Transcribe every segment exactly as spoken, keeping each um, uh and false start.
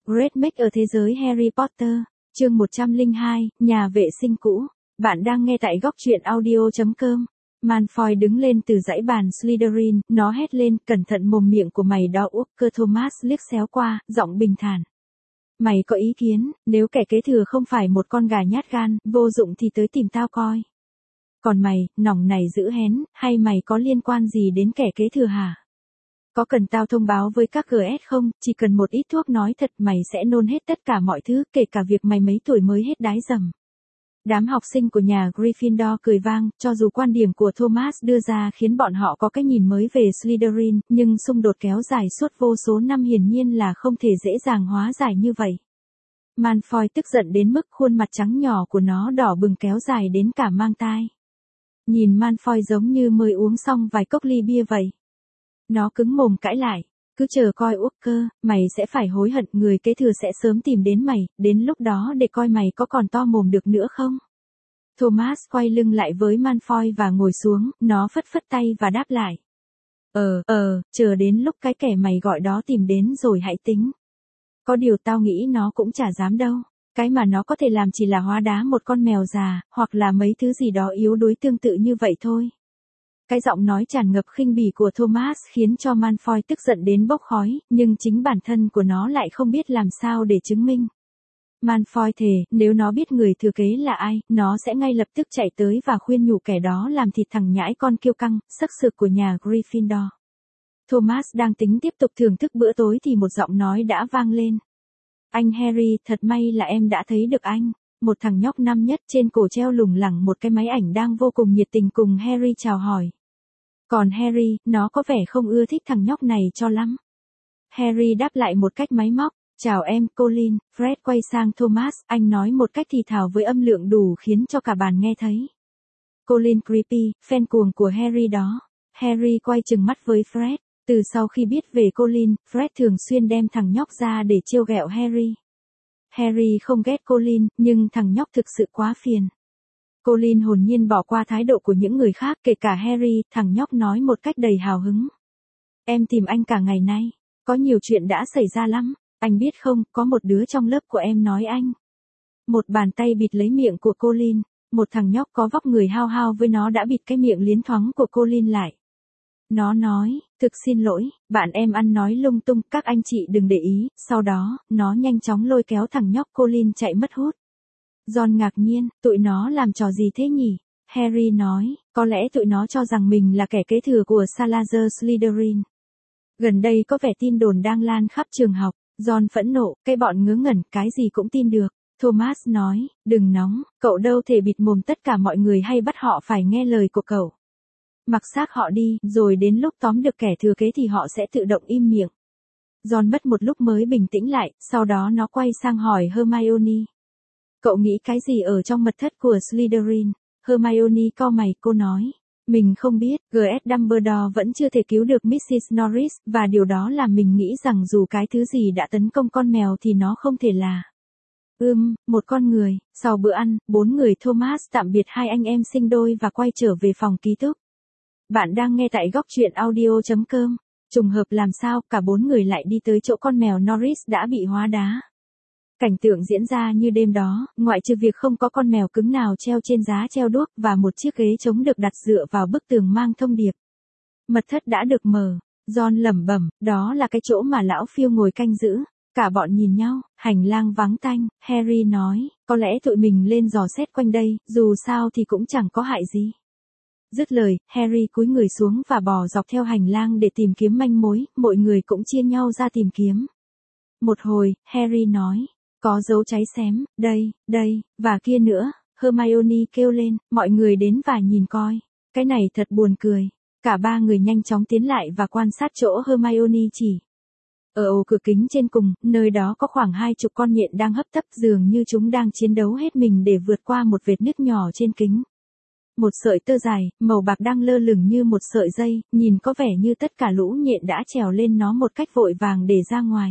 Great Make ở thế giới Harry Potter, chương một trăm lẻ hai, nhà vệ sinh cũ. Bạn đang nghe tại góc truyện audio chấm com. Malfoy đứng lên từ dãy bàn Slytherin, nó hét lên, cẩn thận mồm miệng của mày đó. Walker Thomas liếc xéo qua, giọng bình thản. Mày có ý kiến, nếu kẻ kế thừa không phải một con gà nhát gan, vô dụng thì tới tìm tao coi. Còn mày, nòng này giữ hén, hay mày có liên quan gì đến kẻ kế thừa hả? Có cần tao thông báo với các giê ét không? Chỉ cần một ít thuốc nói thật mày sẽ nôn hết tất cả mọi thứ, kể cả việc mày mấy tuổi mới hết đái dầm. Đám học sinh của nhà Gryffindor cười vang, cho dù quan điểm của Thomas đưa ra khiến bọn họ có cái nhìn mới về Slytherin, nhưng xung đột kéo dài suốt vô số năm hiển nhiên là không thể dễ dàng hóa giải như vậy. Malfoy tức giận đến mức khuôn mặt trắng nhỏ của nó đỏ bừng kéo dài đến cả mang tai. Nhìn Malfoy giống như mới uống xong vài cốc ly bia vậy. Nó cứng mồm cãi lại, cứ chờ coi Walker, mày sẽ phải hối hận, người kế thừa sẽ sớm tìm đến mày, đến lúc đó để coi mày có còn to mồm được nữa không. Thomas quay lưng lại với Malfoy và ngồi xuống, nó phất phất tay và đáp lại. Ờ, ờ, chờ đến lúc cái kẻ mày gọi đó tìm đến rồi hãy tính. Có điều tao nghĩ nó cũng chả dám đâu, cái mà nó có thể làm chỉ là hóa đá một con mèo già, hoặc là mấy thứ gì đó yếu đuối tương tự như vậy thôi. Cái giọng nói tràn ngập khinh bỉ của Thomas khiến cho Malfoy tức giận đến bốc khói, nhưng chính bản thân của nó lại không biết làm sao để chứng minh. Malfoy thề, nếu nó biết người thừa kế là ai, nó sẽ ngay lập tức chạy tới và khuyên nhủ kẻ đó làm thịt thằng nhãi con kiêu căng, sắc sược của nhà Gryffindor. Thomas đang tính tiếp tục thưởng thức bữa tối thì một giọng nói đã vang lên. Anh Harry, thật may là em đã thấy được anh. Một thằng nhóc năm nhất trên cổ treo lủng lẳng một cái máy ảnh đang vô cùng nhiệt tình cùng Harry chào hỏi. Còn Harry, nó có vẻ không ưa thích thằng nhóc này cho lắm. Harry đáp lại một cách máy móc. Chào em, Colin. Fred quay sang Thomas, anh nói một cách thì thào với âm lượng đủ khiến cho cả bàn nghe thấy. Colin creepy, fan cuồng của Harry đó. Harry quay chừng mắt với Fred. Từ sau khi biết về Colin, Fred thường xuyên đem thằng nhóc ra để trêu ghẹo Harry. Harry không ghét Colin, nhưng thằng nhóc thực sự quá phiền. Colin hồn nhiên bỏ qua thái độ của những người khác, kể cả Harry, thằng nhóc nói một cách đầy hào hứng. Em tìm anh cả ngày nay, có nhiều chuyện đã xảy ra lắm, anh biết không, có một đứa trong lớp của em nói anh. Một bàn tay bịt lấy miệng của Colin, một thằng nhóc có vóc người hao hao với nó đã bịt cái miệng liến thoáng của Colin lại. Nó nói, thực xin lỗi, bạn em ăn nói lung tung, các anh chị đừng để ý, sau đó, nó nhanh chóng lôi kéo thằng nhóc Colin chạy mất hút. Ron ngạc nhiên, tụi nó làm trò gì thế nhỉ? Harry nói, có lẽ tụi nó cho rằng mình là kẻ kế thừa của Salazar Slytherin. Gần đây có vẻ tin đồn đang lan khắp trường học, Ron phẫn nộ, cái bọn ngớ ngẩn, cái gì cũng tin được. Thomas nói, đừng nóng, cậu đâu thể bịt mồm tất cả mọi người hay bắt họ phải nghe lời của cậu. Mặc xác họ đi, rồi đến lúc tóm được kẻ thừa kế thì họ sẽ tự động im miệng. Ron mất một lúc mới bình tĩnh lại, sau đó nó quay sang hỏi Hermione. Cậu nghĩ cái gì ở trong mật thất của Slytherin? Hermione cau mày, cô nói. Mình không biết, giê ét Dumbledore vẫn chưa thể cứu được missus Norris, và điều đó làm mình nghĩ rằng dù cái thứ gì đã tấn công con mèo thì nó không thể là. Ừm, một con người. Sau bữa ăn, bốn người Thomas tạm biệt hai anh em sinh đôi và quay trở về phòng ký túc. Bạn đang nghe tại góc truyện audio chấm com. Trùng hợp làm sao, cả bốn người lại đi tới chỗ con mèo Norris đã bị hóa đá. Cảnh tượng diễn ra như đêm đó, ngoại trừ việc không có con mèo cứng nào treo trên giá treo đuốc và một chiếc ghế trống được đặt dựa vào bức tường mang thông điệp. Mật thất đã được mở. Ron lẩm bẩm, đó là cái chỗ mà lão Phil ngồi canh giữ. Cả bọn nhìn nhau, hành lang vắng tanh. Harry nói, có lẽ tụi mình lên dò xét quanh đây, dù sao thì cũng chẳng có hại gì. Dứt lời, Harry cúi người xuống và bò dọc theo hành lang để tìm kiếm manh mối, mọi người cũng chia nhau ra tìm kiếm. Một hồi, Harry nói, có dấu cháy xém, đây, đây, và kia nữa. Hermione kêu lên, mọi người đến và nhìn coi. Cái này thật buồn cười. Cả ba người nhanh chóng tiến lại và quan sát chỗ Hermione chỉ. Ở ổ cửa kính trên cùng, nơi đó có khoảng hai chục con nhện đang hấp tấp, dường như chúng đang chiến đấu hết mình để vượt qua một vệt nứt nhỏ trên kính. Một sợi tơ dài, màu bạc đang lơ lửng như một sợi dây, nhìn có vẻ như tất cả lũ nhện đã trèo lên nó một cách vội vàng để ra ngoài.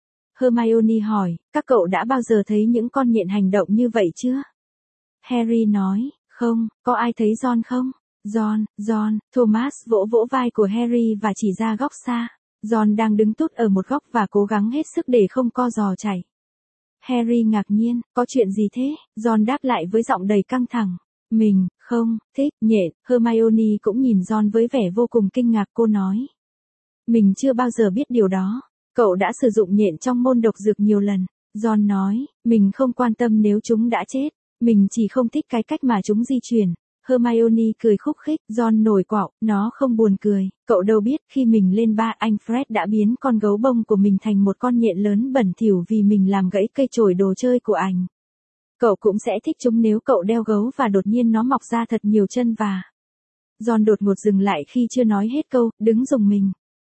Hermione hỏi, các cậu đã bao giờ thấy những con nhện hành động như vậy chưa? Harry nói, không, có ai thấy Ron không? Ron, Ron, Thomas vỗ vỗ vai của Harry và chỉ ra góc xa. Ron đang đứng tút ở một góc và cố gắng hết sức để không co giò chạy. Harry ngạc nhiên, có chuyện gì thế? Ron đáp lại với giọng đầy căng thẳng. Mình, không, thích, nhện. Hermione cũng nhìn Ron với vẻ vô cùng kinh ngạc, cô nói. Mình chưa bao giờ biết điều đó. Cậu đã sử dụng nhện trong môn độc dược nhiều lần. Ron nói, mình không quan tâm nếu chúng đã chết. Mình chỉ không thích cái cách mà chúng di chuyển. Hermione cười khúc khích, Ron nổi quạo, nó không buồn cười. Cậu đâu biết khi mình lên ba anh Fred đã biến con gấu bông của mình thành một con nhện lớn bẩn thỉu vì mình làm gãy cây chổi đồ chơi của anh. Cậu cũng sẽ thích chúng nếu cậu đeo gấu và đột nhiên nó mọc ra thật nhiều chân và... Ron đột ngột dừng lại khi chưa nói hết câu, đứng rùng mình.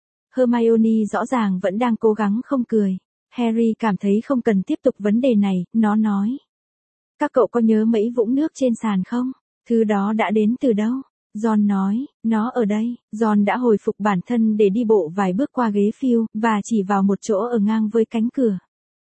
Hermione rõ ràng vẫn đang cố gắng không cười. Harry cảm thấy không cần tiếp tục vấn đề này, nó nói. Các cậu có nhớ mấy vũng nước trên sàn không? Thứ đó đã đến từ đâu? Ron nói, nó ở đây. Ron đã hồi phục bản thân để đi bộ vài bước qua ghế phiêu, và chỉ vào một chỗ ở ngang với cánh cửa.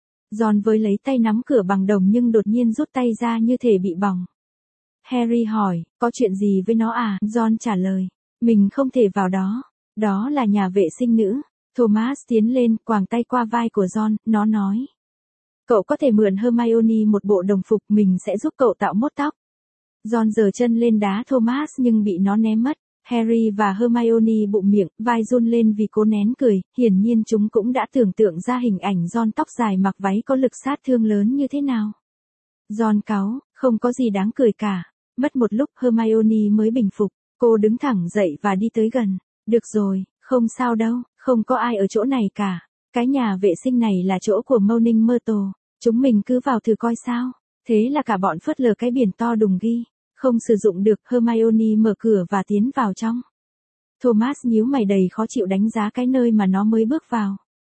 Ron với lấy tay nắm cửa bằng đồng nhưng đột nhiên rút tay ra như thể bị bỏng. Harry hỏi, có chuyện gì với nó à? Ron trả lời, mình không thể vào đó. Đó là nhà vệ sinh nữ. Thomas tiến lên, quàng tay qua vai của Ron, nó nói. Cậu có thể mượn Hermione một bộ đồng phục, mình sẽ giúp cậu tạo mốt tóc. Ron giở chân lên đá Thomas nhưng bị nó ném mất. Harry và Hermione bụm miệng, vai run lên vì cố nén cười, hiển nhiên chúng cũng đã tưởng tượng ra hình ảnh Ron tóc dài mặc váy có lực sát thương lớn như thế nào. Ron cáu, không có gì đáng cười cả. Mất một lúc Hermione mới bình phục, cô đứng thẳng dậy và đi tới gần. Được rồi, không sao đâu, không có ai ở chỗ này cả. Cái nhà vệ sinh này là chỗ của Moaning Myrtle, chúng mình cứ vào thử coi sao. Thế là cả bọn phớt lờ cái biển to đùng ghi. Không sử dụng được, Hermione mở cửa và tiến vào trong. Thomas nhíu mày đầy khó chịu đánh giá cái nơi mà nó mới bước vào.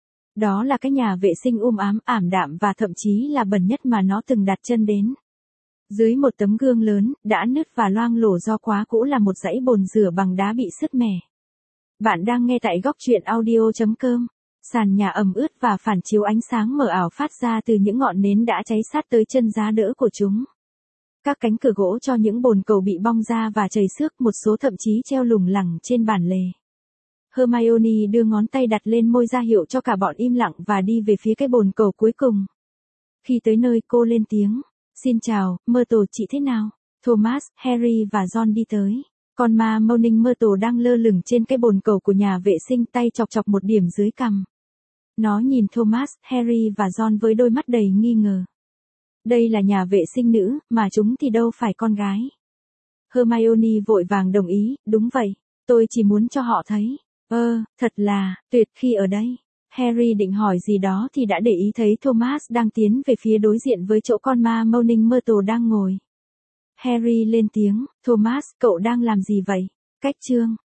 Đó là cái nhà vệ sinh um ám, ảm đạm và thậm chí là bẩn nhất mà nó từng đặt chân đến. Dưới một tấm gương lớn, đã nứt và loang lổ do quá cũ là một dãy bồn rửa bằng đá bị sứt mẻ. Bạn đang nghe tại góc truyện audio chấm com. Sàn nhà ẩm ướt và phản chiếu ánh sáng mờ ảo phát ra từ những ngọn nến đã cháy sát tới chân giá đỡ của chúng. Các cánh cửa gỗ cho những bồn cầu bị bong ra và chảy xước, một số thậm chí treo lủng lẳng trên bản lề. Hermione đưa ngón tay đặt lên môi ra hiệu cho cả bọn im lặng và đi về phía cái bồn cầu cuối cùng. Khi tới nơi, cô lên tiếng. Xin chào, Myrtle, chị thế nào? Thomas, Harry và Ron đi tới. Con ma Moaning Myrtle đang lơ lửng trên cái bồn cầu của nhà vệ sinh, tay chọc chọc một điểm dưới cằm. Nó nhìn Thomas, Harry và Ron với đôi mắt đầy nghi ngờ. Đây là nhà vệ sinh nữ, mà chúng thì đâu phải con gái. Hermione vội vàng đồng ý, đúng vậy, tôi chỉ muốn cho họ thấy. Ơ, thật là, tuyệt khi ở đây. Harry định hỏi gì đó thì đã để ý thấy Thomas đang tiến về phía đối diện với chỗ con ma Moaning Myrtle đang ngồi. Harry lên tiếng, Thomas, cậu đang làm gì vậy? Cách chương.